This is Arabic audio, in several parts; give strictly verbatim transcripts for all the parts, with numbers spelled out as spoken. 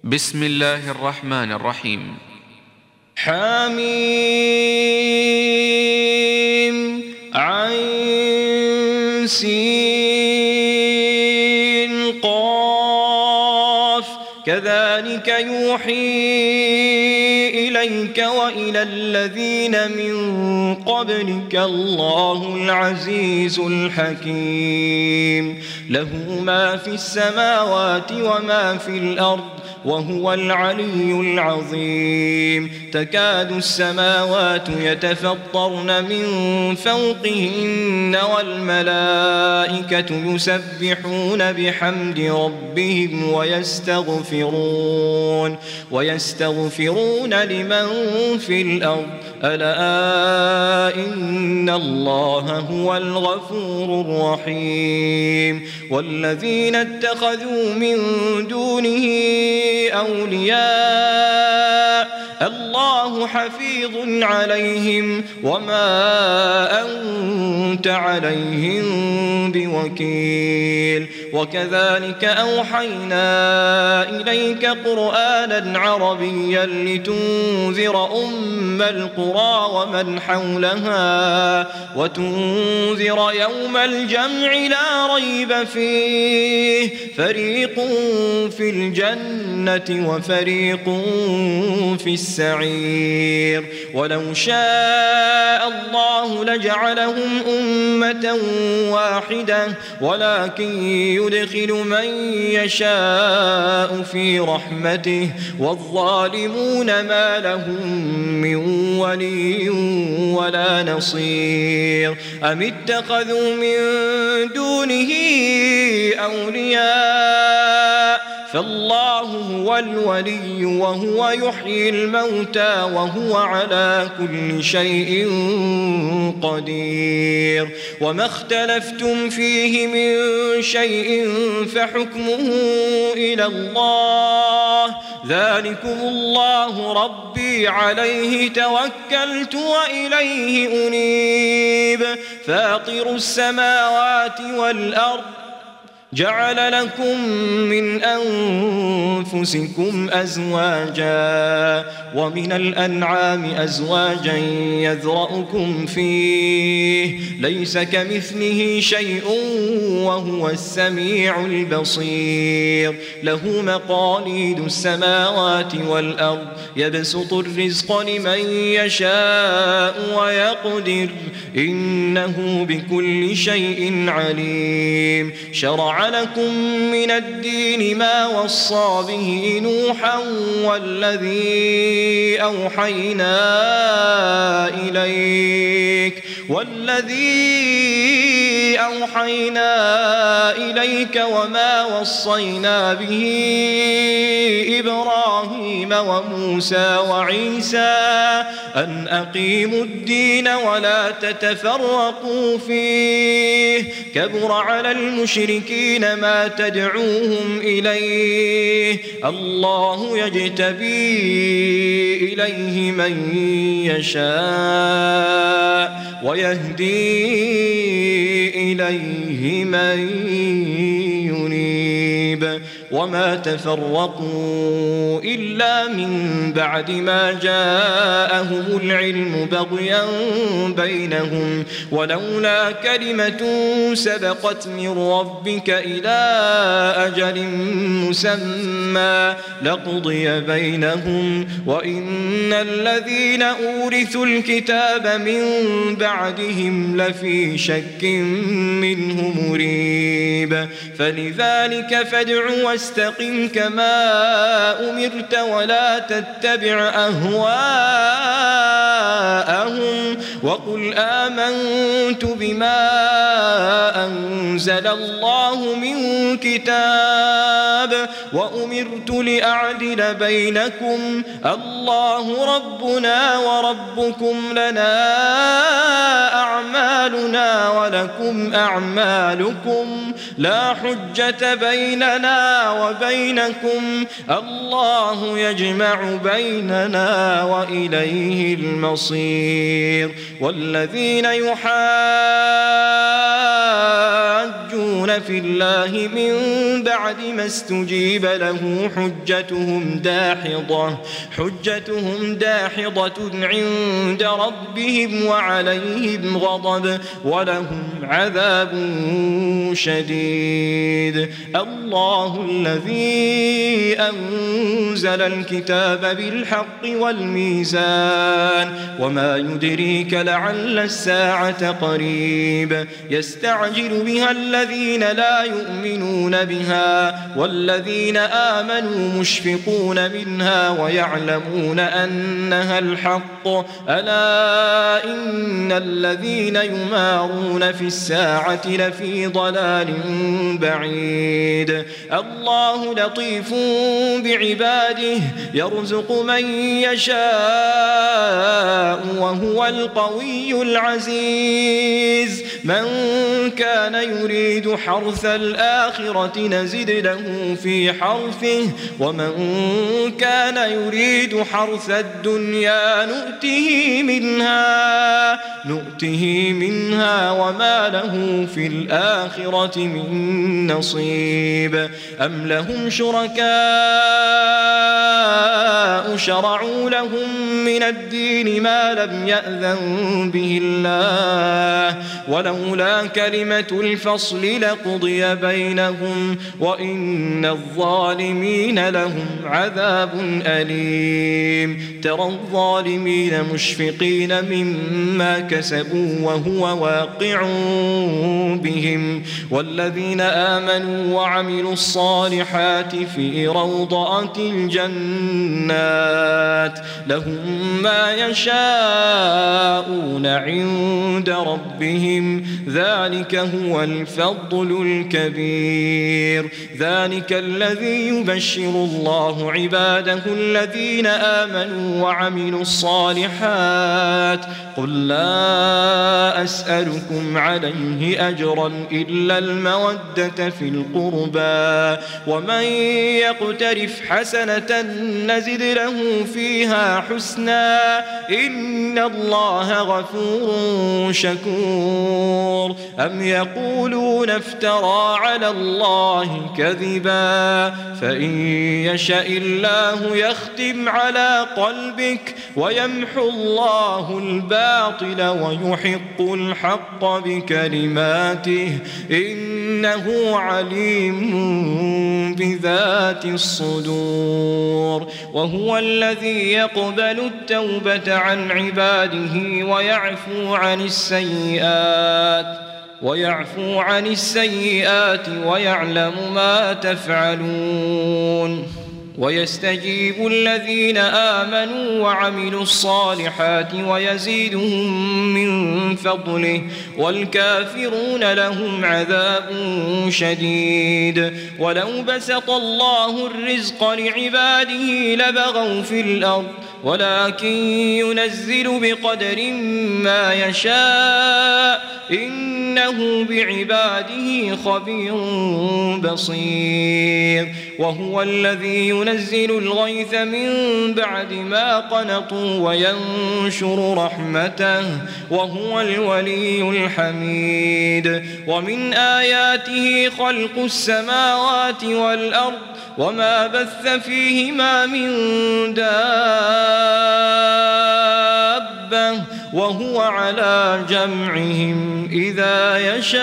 بسم الله الرحمن الرحيم. حميم عين سين قاف كذلك يوحي إليك وإلى الذين من قبلك الله العزيز الحكيم له ما في السماوات وما في الأرض وهو العلي العظيم تكاد السماوات يتفطرن من فوقهن والملائكة يسبحون بحمد ربهم ويستغفرون ويستغفرون لمن في الأرض ألا إن الله هو الغفور الرحيم والذين اتخذوا من دونه أولياء الله حفيظ عليهم وما أنت عليهم بوكيل وكذلك أوحينا إليك قرآنا عربيا لتنذر أم القرى ومن حولها وتنذر يوم الجمع لا ريب فيه فريق في الجنة وفريق في السعير ولو شاء الله لجعلهم أمة واحدة ولكن يدخل من يشاء في رحمته والظالمون ما لهم من ولي ولا نصير أم اتخذوا من دونه أولياء فالله هو الولي وهو يحيي الموتى وهو على كل شيء قدير وما اختلفتم فيه من شيء فحكمه إلى الله ذلكم الله ربي عليه توكلت وإليه أنيب فاطر السماوات والأرض جعل لكم من أنفسكم أزواجا ومن الأنعام أزواجا يذرأكم فيه ليس كمثله شيء وهو السميع البصير له مقاليد السماوات والأرض يبسط الرزق لمن يشاء ويقدر إنه بكل شيء عليم شرع لكم من الدين ما وصى به نوحا والذي أوحينا إليك والذي أوحينا إليك وما وصينا به إبراهيم وموسى وعيسى أن أقيموا الدين ولا تتفرقوا فيه كبر على المشركين ما تدعوهم إليه الله يجتبي إليه من يشاء ويهدي إليه من ينيب وما تفرقوا إلا من بعد ما جاءهم العلم بغيا بينهم ولولا كلمة سبقت من ربك إلى أجل مسمى لقضي بينهم وإن الذين أورثوا الكتاب من بعدهم لفي شك منه مريب فلذلك فادع واستقم كما أمرت ولا تتبع أهواءهم وقل آمنت بما أنزل الله من كتاب وأمرت لأعدل بينكم الله ربنا وربكم لنا أعمالنا ولكم أعمالكم لا حجة بيننا وبينكم الله يجمع بيننا وإليه المصير والذين يحاجون يجادلون في الله من بعد ما استجيب له حجتهم داحضة حجتهم داحضة عند ربهم وعليهم غضب ولهم عذاب شديد. الله الذي أنزل الكتاب بالحق والميزان وما يدريك لعل الساعة قريب يستعجل بها الذين لا يؤمنون بها والذين آمنوا مشفقون منها ويعلمون أنها الحق ألا إن الذين يمارون في الساعة لفي ضلال بعيد. الله لطيف بعباده يرزق من يشاء وهو القوي العزيز. من كان يريد حرث الآخرة نزد له في حرثه ومن كان يريد حرث الدنيا نؤته منها نؤته منها وما له في الآخرة من نصيب. أم لهم شركاء شرعوا لهم من الدين ما لم يأذن به الله ولولا كلمة الفصل لقضي بينهم وإن الظالمين لهم عذاب أليم. ترى الظالمين مشفقين مما كسبوا وهو واقع بهم والذين آمنوا وعملوا الصالحات في روضات الجنات لهم ما يشاءون عند ربهم ذلك هو الفضل الكبير. ذلك الذي يبشر الله عباده الذين آمنوا وعملوا الصالحات قل لا أسألكم عليه أجرا إلا المودة في القربى ومن يقترف حسنة نزد له فيها حسنا إن الله غفور شكور. أم يقولون افترى على الله كذبا فإن يشاء الله يختم على قلبك ويمحو الله الباطل ويحق الحق بكلماته إنه عليم بذات الصدور. وهو الذي يقبل التوبة عن عباده ويعفو عن السيئات ويعفو عن السيئات ويعلم ما تفعلون ويستجيب الذين آمنوا وعملوا الصالحات ويزيدهم من فضله والكافرون لهم عذاب شديد. ولو بسط الله الرزق لعباده لبغوا في الأرض ولكن ينزل بقدر ما يشاء إنه بعباده خبير بصير. وهو الذي ينزل الغيث من بعد ما قنطوا وينشر رحمته وهو الولي الحميد. ومن آياته خلق السماوات والأرض وما بث فيهما من دابة وهو على جمعهم إذا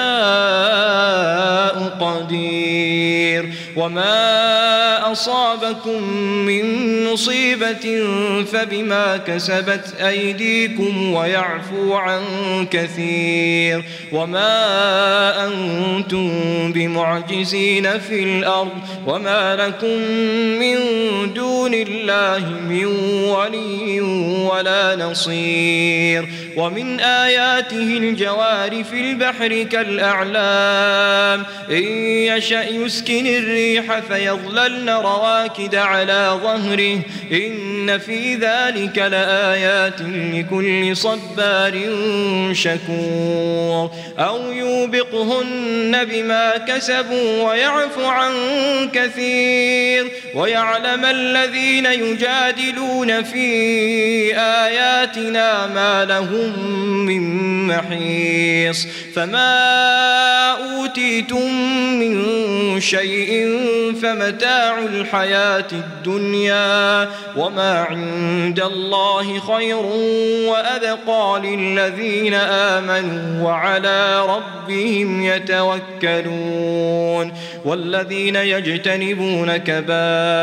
يشاء قدير. وما أصابكم من مصيبة فبما كسبت أيديكم ويعفو عن كثير. وما أنتم بمعجزين في الأرض وما لكم من دون الله من ولي ولا نصير. ومن آياته الجوار في البحر كالأعلام إن يشأ يسكن الريح فيظللن رواكد على ظهره إن في ذلك لآيات لكل صبار شكور. أو يوبقهن بما كسبوا ويعفو عن كثير ويعلم الذين يجادلون في آياتنا ما لهم لهم من محيص فما أوتيتم من شيء فمتاع الحياة الدنيا وما عند الله خير وأبقى للذين آمنوا وعلى ربهم يتوكلون والذين يجتنبون كبائر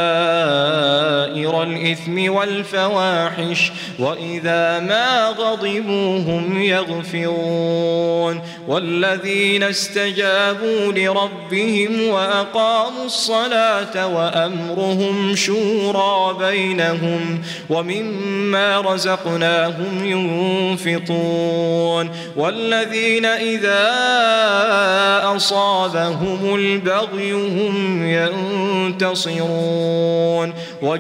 الإثم والفواحش وإذا ما غضبوا هم يغفرون والذين استجابوا لربهم وأقاموا الصلاة وأمرهم شورى بينهم ومما رزقناهم ينفقون والذين إذا أصابهم البغي هم ينتصرون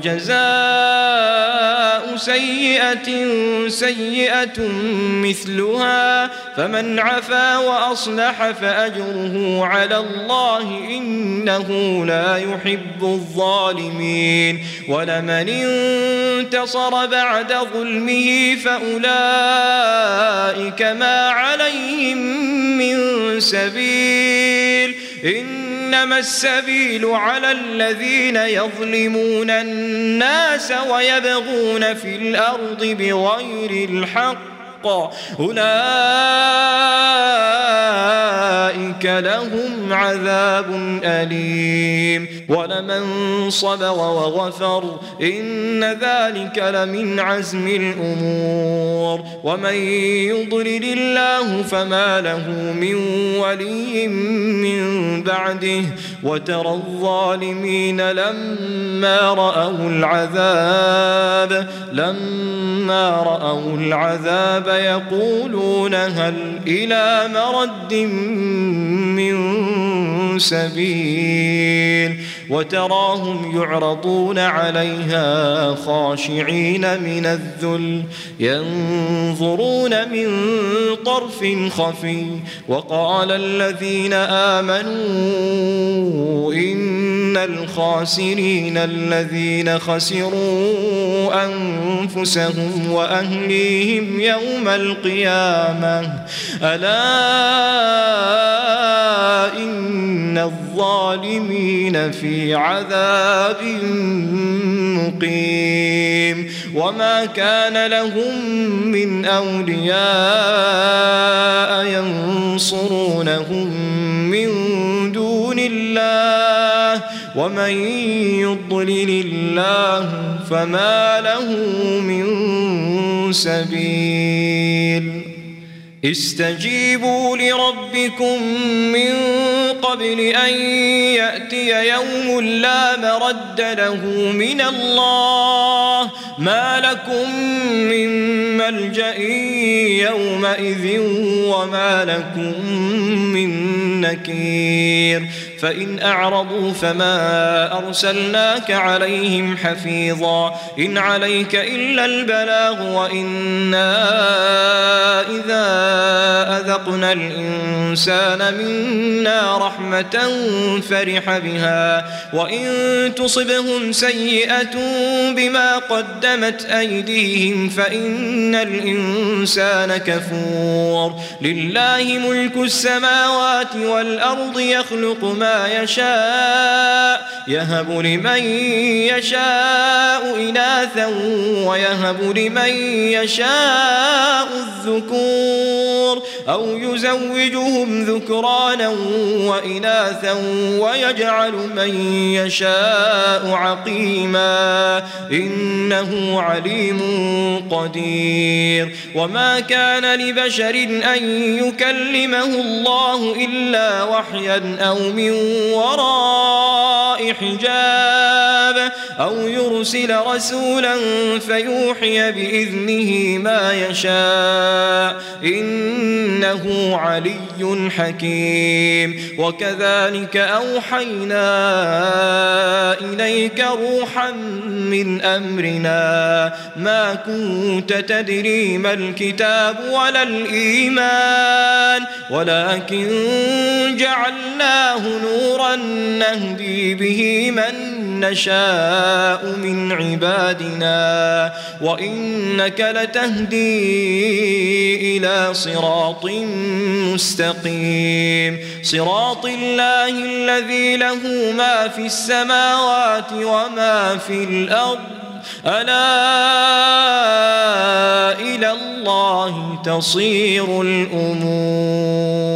وجزاء سيئة سيئة مثلها فمن عفا وأصلح فأجره على الله إنه لا يحب الظالمين ولمن انتصر بعد ظلمه فأولئك ما عليهم من سبيل إنما السبيل على الذين يظلمون الناس ويبغون في الأرض بغير الحق أولئك لهم عذاب أليم ولمن صبر وغفر إن ذلك لمن عزم الأمور ومن يضلل الله فما له من ولي من بعده وترى الظالمين لما رأوا العذاب لما رأوا العذاب يقولون هل إلى مرد من سبيل وتراهم يعرضون عليها خاشعين من الذل ينظرون من طرف خفي وقال الذين آمنوا إن الخاسرين الذين خسروا أنفسهم وأهليهم يوم القيامة ألا إن الظالمين في عذاب مقيم وما كان لهم من أولياء ينصرونهم من دون الله ومن يضلل الله فما له من سبيل استجيبوا لربكم من قبل أن يأتي يوم لا مرد له من الله ما لكم من ملجأ يومئذ وما لكم من نكير فإن أعرضوا فما أرسلناك عليهم حفيظا إن عليك إلا البلاغ وإنا إذا أذقنا الإنسان منا رحمة فرح بها وإن تصبهم سيئة بما قدمت أيديهم فإن الإنسان كفور لله ملك السماوات والأرض يخلق ما يشاء يهب لمن يشاء إناثا ويهب لمن يشاء الذكور أو يزوجهم ذكرانا وإناثا ويجعل من يشاء عقيما إنه عليم قدير وما كان لبشر أن يكلمه الله إلا وحيا أو من وراء حجاب أو يرسل رسولا فيوحي بإذنه ما يشاء إنه علي حكيم وكذلك أوحينا إليك روحا من أمرنا ما كنت تدري ما الكتاب ولا الإيمان ولكن جعلناه نورا نهدي به من نشاء من عبادنا وإنك لتهدي إلى صراط مستقيم صراط الله الذي له ما في السماوات وما في الأرض ألا إلى الله تصير الأمور.